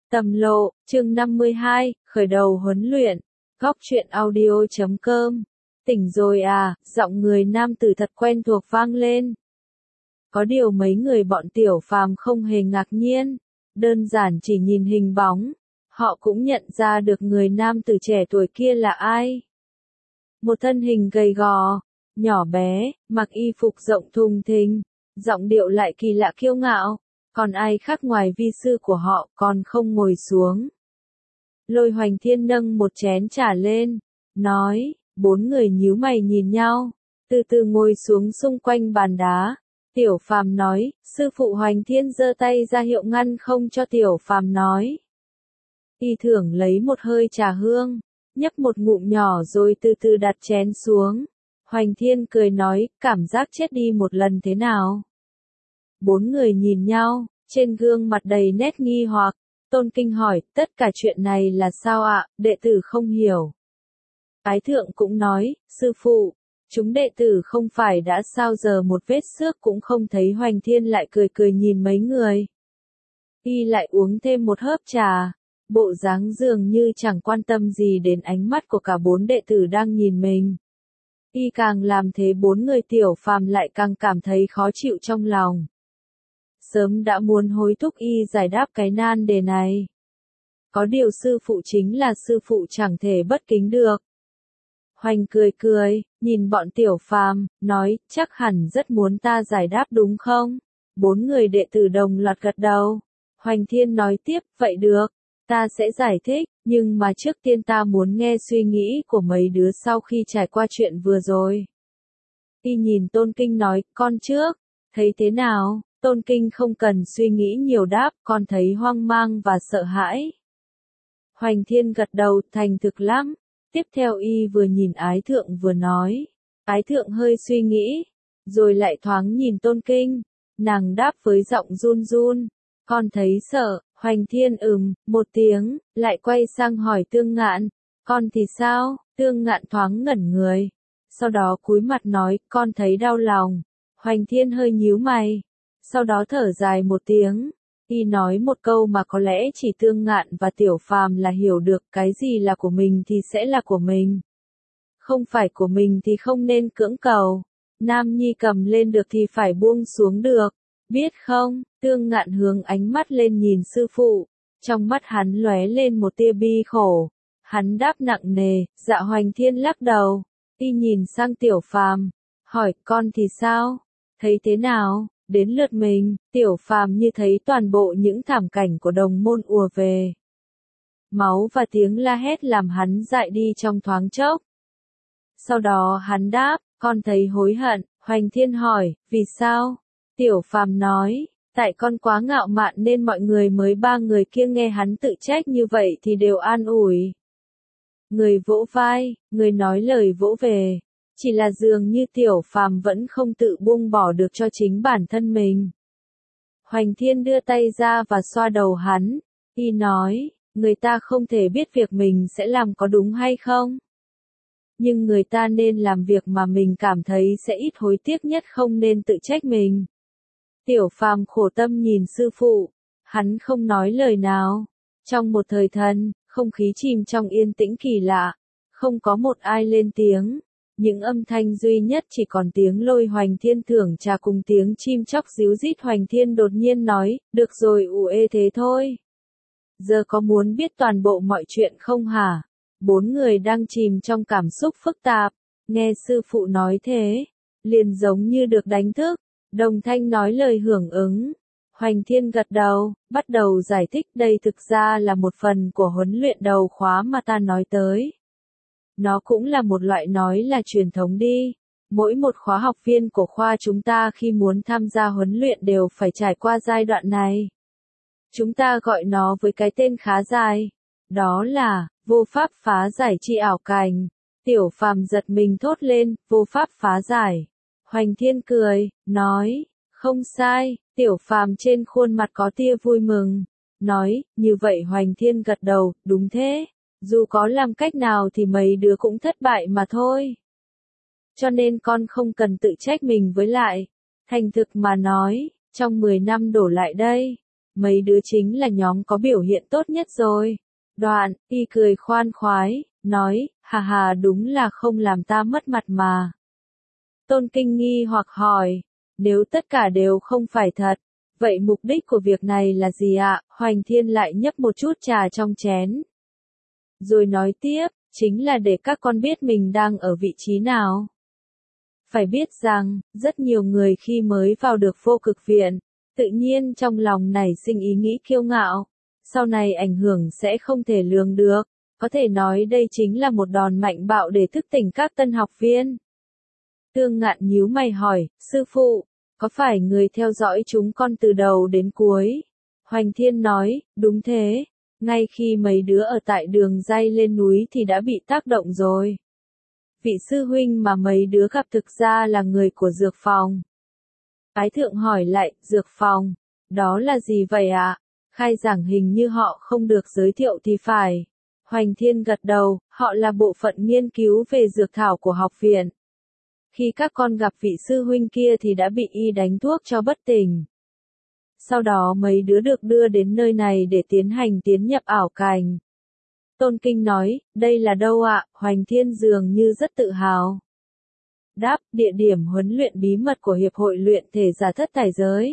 Tầm lộ, chương 52, khởi đầu huấn luyện. Góc truyện audio.com. Tỉnh rồi à, giọng người nam tử thật quen thuộc vang lên. Có điều mấy người bọn Tiểu Phàm không hề ngạc nhiên, đơn giản chỉ nhìn hình bóng, họ cũng nhận ra được người nam tử trẻ tuổi kia là ai. Một thân hình gầy gò, nhỏ bé, mặc y phục rộng thùng thình, giọng điệu lại kỳ lạ kiêu ngạo. Còn ai khác ngoài vi sư của họ còn không ngồi xuống. Lôi Hoành Thiên nâng một chén trà lên, nói, bốn người nhíu mày nhìn nhau, từ từ ngồi xuống xung quanh bàn đá. Tiểu Phàm nói, sư phụ Hoành Thiên giơ tay ra hiệu ngăn không cho Tiểu Phàm nói. Y thưởng lấy một hơi trà hương, nhấp một ngụm nhỏ rồi từ từ đặt chén xuống. Hoành Thiên cười nói, cảm giác chết đi một lần thế nào? Bốn người nhìn nhau, trên gương mặt đầy nét nghi hoặc. Tôn Kinh hỏi, tất cả chuyện này là sao ạ, đệ tử không hiểu. Ái Thượng cũng nói, sư phụ, chúng đệ tử không phải đã sao giờ một vết xước cũng không thấy. Hoành Thiên lại cười cười nhìn mấy người. Y lại uống thêm một hớp trà, bộ dáng dường như chẳng quan tâm gì đến ánh mắt của cả bốn đệ tử đang nhìn mình. Y càng làm thế bốn người Tiểu Phàm lại càng cảm thấy khó chịu trong lòng. Sớm đã muốn hối thúc y giải đáp cái nan đề này. Có điều sư phụ chính là sư phụ chẳng thể bất kính được. Hoành cười cười, nhìn bọn Tiểu Phàm, nói, chắc hẳn rất muốn ta giải đáp đúng không? Bốn người đệ tử đồng loạt gật đầu. Hoành Thiên nói tiếp, vậy được, ta sẽ giải thích, nhưng mà trước tiên ta muốn nghe suy nghĩ của mấy đứa sau khi trải qua chuyện vừa rồi. Y nhìn Tôn Kinh nói, con trước, thấy thế nào? Tôn Kinh không cần suy nghĩ nhiều đáp, con thấy hoang mang và sợ hãi. Hoành Thiên gật đầu, thành thực lắm. Tiếp theo y vừa nhìn Ái Thượng vừa nói. Ái Thượng hơi suy nghĩ, rồi lại thoáng nhìn Tôn Kinh. Nàng đáp với giọng run run, con thấy sợ. Hoành Thiên một tiếng, lại quay sang hỏi Tương Ngạn, con thì sao? Tương Ngạn thoáng ngẩn người. Sau đó cúi mặt nói, con thấy đau lòng. Hoành Thiên hơi nhíu mày. Sau đó thở dài một tiếng, y nói một câu mà có lẽ chỉ Tương Ngạn và Tiểu Phàm là hiểu được, cái gì là của mình thì sẽ là của mình. Không phải của mình thì không nên cưỡng cầu, nam nhi cầm lên được thì phải buông xuống được, biết không? Tương Ngạn hướng ánh mắt lên nhìn sư phụ, trong mắt hắn lóe lên một tia bi khổ. Hắn đáp nặng nề, dạ. Hoành Thiên lắc đầu, y nhìn sang Tiểu Phàm, hỏi con thì sao? Thấy thế nào? Đến lượt mình, Tiểu Phàm như thấy toàn bộ những thảm cảnh của đồng môn ùa về. Máu và tiếng la hét làm hắn dại đi trong thoáng chốc. Sau đó hắn đáp, con thấy hối hận. Hoành Thiên hỏi, vì sao? Tiểu Phàm nói, tại con quá ngạo mạn nên mọi người mới ba người kia nghe hắn tự trách như vậy thì đều an ủi. Người vỗ vai, người nói lời vỗ về. Chỉ là dường như Tiểu Phàm vẫn không tự buông bỏ được cho chính bản thân mình. Hoành Thiên đưa tay ra và xoa đầu hắn. Y nói, người ta không thể biết việc mình sẽ làm có đúng hay không. Nhưng người ta nên làm việc mà mình cảm thấy sẽ ít hối tiếc nhất, không nên tự trách mình. Tiểu Phàm khổ tâm nhìn sư phụ. Hắn không nói lời nào. Trong một thời thần, không khí chìm trong yên tĩnh kỳ lạ. Không có một ai lên tiếng. Những âm thanh duy nhất chỉ còn tiếng Lôi Hoành Thiên thưởng trà cùng tiếng chim chóc ríu rít. Hoành Thiên đột nhiên nói, được rồi, ê thế thôi. Giờ có muốn biết toàn bộ mọi chuyện không hả? Bốn người đang chìm trong cảm xúc phức tạp. Nghe sư phụ nói thế, liền giống như được đánh thức. Đồng thanh nói lời hưởng ứng. Hoành Thiên gật đầu, bắt đầu giải thích, đây thực ra là một phần của huấn luyện đầu khóa mà ta nói tới. Nó cũng là một loại nói là truyền thống đi. Mỗi một khóa học viên của khoa chúng ta khi muốn tham gia huấn luyện đều phải trải qua giai đoạn này. Chúng ta gọi nó với cái tên khá dài. Đó là, vô pháp phá giải chi ảo cảnh. Tiểu Phàm giật mình thốt lên, vô pháp phá giải. Hoành Thiên cười, nói, không sai. Tiểu Phàm trên khuôn mặt có tia vui mừng. Nói, như vậy. Hoành Thiên gật đầu, đúng thế. Dù có làm cách nào thì mấy đứa cũng thất bại mà thôi. Cho nên con không cần tự trách mình, với lại, thành thực mà nói, trong 10 năm đổ lại đây, mấy đứa chính là nhóm có biểu hiện tốt nhất rồi. Đoạn, y cười khoan khoái, nói, hà hà đúng là không làm ta mất mặt mà. Tôn Kinh nghi hoặc hỏi, nếu tất cả đều không phải thật, vậy mục đích của việc này là gì ạ? Hoành Thiên lại nhấp một chút trà trong chén. Rồi nói tiếp, chính là để các con biết mình đang ở vị trí nào. Phải biết rằng, rất nhiều người khi mới vào được vô cực viện, tự nhiên trong lòng nảy sinh ý nghĩ kiêu ngạo, sau này ảnh hưởng sẽ không thể lường được, có thể nói đây chính là một đòn mạnh bạo để thức tỉnh các tân học viên. Tương Ngạn nhíu mày hỏi, sư phụ, có phải người theo dõi chúng con từ đầu đến cuối? Hoành Thiên nói, đúng thế, ngay khi mấy đứa ở tại đường ray lên núi thì đã bị tác động rồi. Vị sư huynh mà mấy đứa gặp thực ra là người của dược phòng. Ái thượng hỏi lại, dược phòng, đó là gì vậy ạ? Khai giảng hình như họ không được giới thiệu thì phải. Hoành Thiên gật đầu, họ là bộ phận nghiên cứu về dược thảo của học viện. Khi các con gặp vị sư huynh kia thì đã bị y đánh thuốc cho bất tỉnh. Sau đó mấy đứa được đưa đến nơi này để tiến hành tiến nhập ảo cảnh. Tôn Kinh nói, đây là đâu ạ? Hoành Thiên dường như rất tự hào. Đáp, địa điểm huấn luyện bí mật của Hiệp hội luyện thể giả thất thải giới.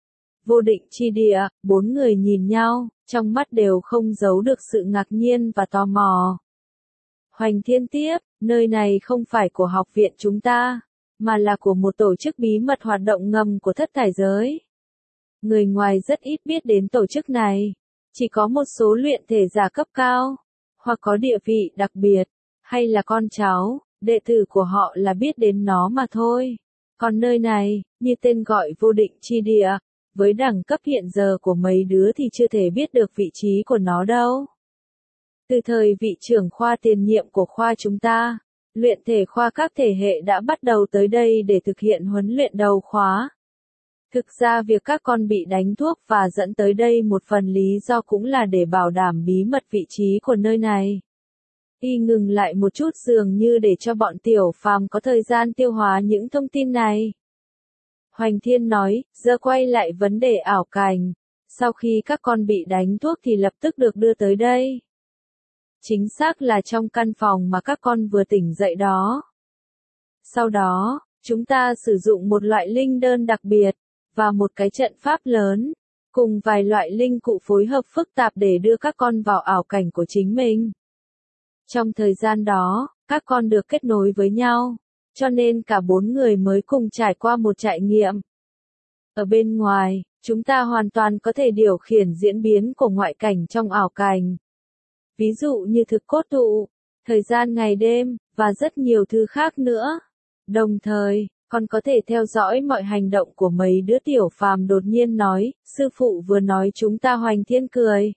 Vô định chi địa, bốn người nhìn nhau, trong mắt đều không giấu được sự ngạc nhiên và tò mò. Hoành Thiên tiếp, nơi này không phải của học viện chúng ta, mà là của một tổ chức bí mật hoạt động ngầm của thất thải giới. Người ngoài rất ít biết đến tổ chức này, chỉ có một số luyện thể giả cấp cao, hoặc có địa vị đặc biệt, hay là con cháu, đệ tử của họ là biết đến nó mà thôi. Còn nơi này, như tên gọi vô định chi địa, với đẳng cấp hiện giờ của mấy đứa thì chưa thể biết được vị trí của nó đâu. Từ thời vị trưởng khoa tiền nhiệm của khoa chúng ta, luyện thể khoa các thể hệ đã bắt đầu tới đây để thực hiện huấn luyện đầu khóa. Thực ra việc các con bị đánh thuốc và dẫn tới đây một phần lý do cũng là để bảo đảm bí mật vị trí của nơi này. Y ngừng lại một chút dường như để cho bọn tiểu phàm có thời gian tiêu hóa những thông tin này. Hoành Thiên nói, giờ quay lại vấn đề ảo cảnh. Sau khi các con bị đánh thuốc thì lập tức được đưa tới đây. Chính xác là trong căn phòng mà các con vừa tỉnh dậy đó. Sau đó, chúng ta sử dụng một loại linh đơn đặc biệt, và một cái trận pháp lớn, cùng vài loại linh cụ phối hợp phức tạp để đưa các con vào ảo cảnh của chính mình. Trong thời gian đó, các con được kết nối với nhau, cho nên cả bốn người mới cùng trải qua một trải nghiệm. Ở bên ngoài, chúng ta hoàn toàn có thể điều khiển diễn biến của ngoại cảnh trong ảo cảnh. Ví dụ như thực cốt tụ, thời gian ngày đêm, và rất nhiều thứ khác nữa. Đồng thời, còn có thể theo dõi mọi hành động của mấy đứa tiểu phàm đột nhiên nói, sư phụ vừa nói chúng ta. Hoành Thiên cười.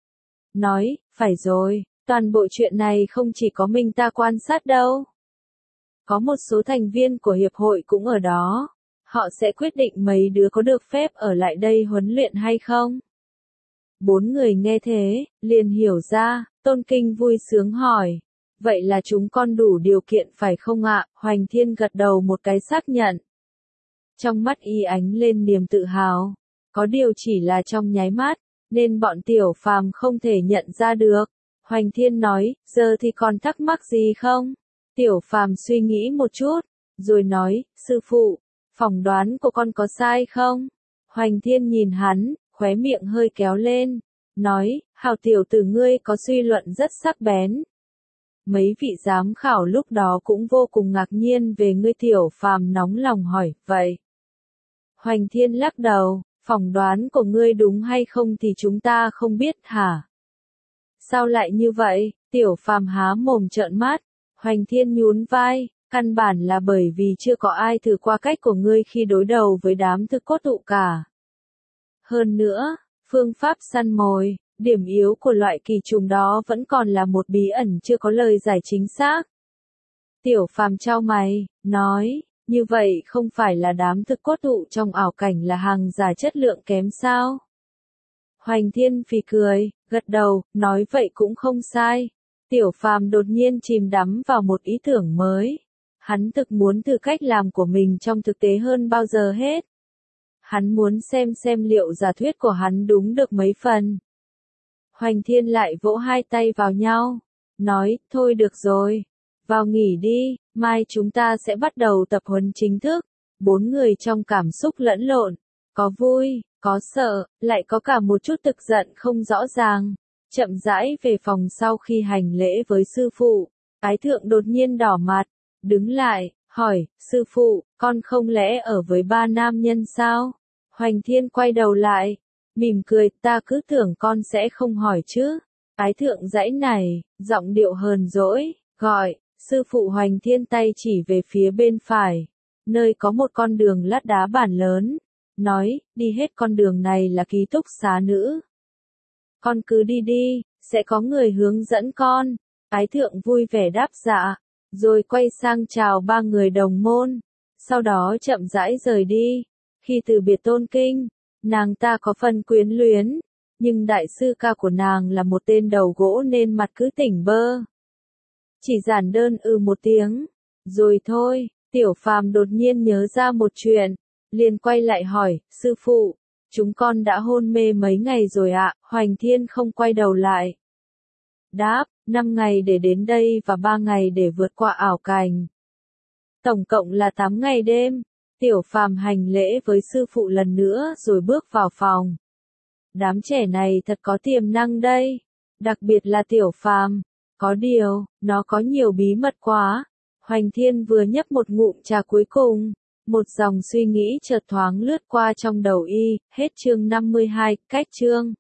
Nói, phải rồi, toàn bộ chuyện này không chỉ có mình ta quan sát đâu. Có một số thành viên của hiệp hội cũng ở đó. Họ sẽ quyết định mấy đứa có được phép ở lại đây huấn luyện hay không. Bốn người nghe thế, liền hiểu ra, Tôn Kinh vui sướng hỏi. Vậy là chúng con đủ điều kiện phải không ạ? Hoành Thiên gật đầu một cái xác nhận. Trong mắt y ánh lên niềm tự hào. Có điều chỉ là trong nháy mắt, nên bọn tiểu phàm không thể nhận ra được. Hoành Thiên nói, giờ thì còn thắc mắc gì không? Tiểu phàm suy nghĩ một chút, rồi nói, sư phụ, phỏng đoán của con có sai không? Hoành Thiên nhìn hắn, khóe miệng hơi kéo lên, nói, hào tiểu tử ngươi có suy luận rất sắc bén. Mấy vị giám khảo lúc đó cũng vô cùng ngạc nhiên về ngươi. Tiểu phàm nóng lòng hỏi, vậy? Hoành Thiên lắc đầu, phỏng đoán của ngươi đúng hay không thì chúng ta không biết hả? Sao lại như vậy? Tiểu phàm há mồm trợn mắt. Hoành Thiên nhún vai, căn bản là bởi vì chưa có ai thử qua cách của ngươi khi đối đầu với đám thực cốt tụ cả. Hơn nữa, phương pháp săn mồi, điểm yếu của loại kỳ trùng đó vẫn còn là một bí ẩn chưa có lời giải chính xác. Tiểu phàm chau mày, nói, như vậy không phải là đám thực cốt tụ trong ảo cảnh là hàng giả chất lượng kém sao? Hoành Thiên phì cười, gật đầu, nói vậy cũng không sai. Tiểu phàm đột nhiên chìm đắm vào một ý tưởng mới. Hắn thực muốn thử cách làm của mình trong thực tế hơn bao giờ hết. Hắn muốn xem liệu giả thuyết của hắn đúng được mấy phần. Hoành Thiên lại vỗ hai tay vào nhau, nói, thôi được rồi, vào nghỉ đi, mai chúng ta sẽ bắt đầu tập huấn chính thức. Bốn người trong cảm xúc lẫn lộn, có vui, có sợ, lại có cả một chút tức giận không rõ ràng. Chậm rãi về phòng sau khi hành lễ với sư phụ, Ái Thượng đột nhiên đỏ mặt, đứng lại, hỏi, sư phụ, con không lẽ ở với ba nam nhân sao? Hoành Thiên quay đầu lại, mỉm cười, ta cứ tưởng con sẽ không hỏi chứ. Ái Thượng giãy này, giọng điệu hờn dỗi, gọi, sư phụ. Hoành Thiên tay chỉ về phía bên phải, nơi có một con đường lát đá bản lớn, nói, đi hết con đường này là ký túc xá nữ. Con cứ đi đi, sẽ có người hướng dẫn con. Ái Thượng vui vẻ đáp dạ, rồi quay sang chào ba người đồng môn, sau đó chậm rãi rời đi. Khi từ biệt Tôn Kinh, nàng ta có phần quyến luyến, nhưng đại sư ca của nàng là một tên đầu gỗ nên mặt cứ tỉnh bơ. Chỉ giản đơn một tiếng, rồi thôi. Tiểu Phàm đột nhiên nhớ ra một chuyện, liền quay lại hỏi, sư phụ, chúng con đã hôn mê mấy ngày rồi ạ? Hoành Thiên không quay đầu lại. Đáp, 5 ngày để đến đây và 3 ngày để vượt qua ảo cảnh. Tổng cộng là 8 ngày đêm. Tiểu Phàm hành lễ với sư phụ lần nữa rồi bước vào phòng. Đám trẻ này thật có tiềm năng đây. Đặc biệt là Tiểu Phàm. Có điều, nó có nhiều bí mật quá. Hoành Thiên vừa nhấp một ngụm trà cuối cùng, một dòng suy nghĩ chợt thoáng lướt qua trong đầu y. Hết chương 52, cách chương.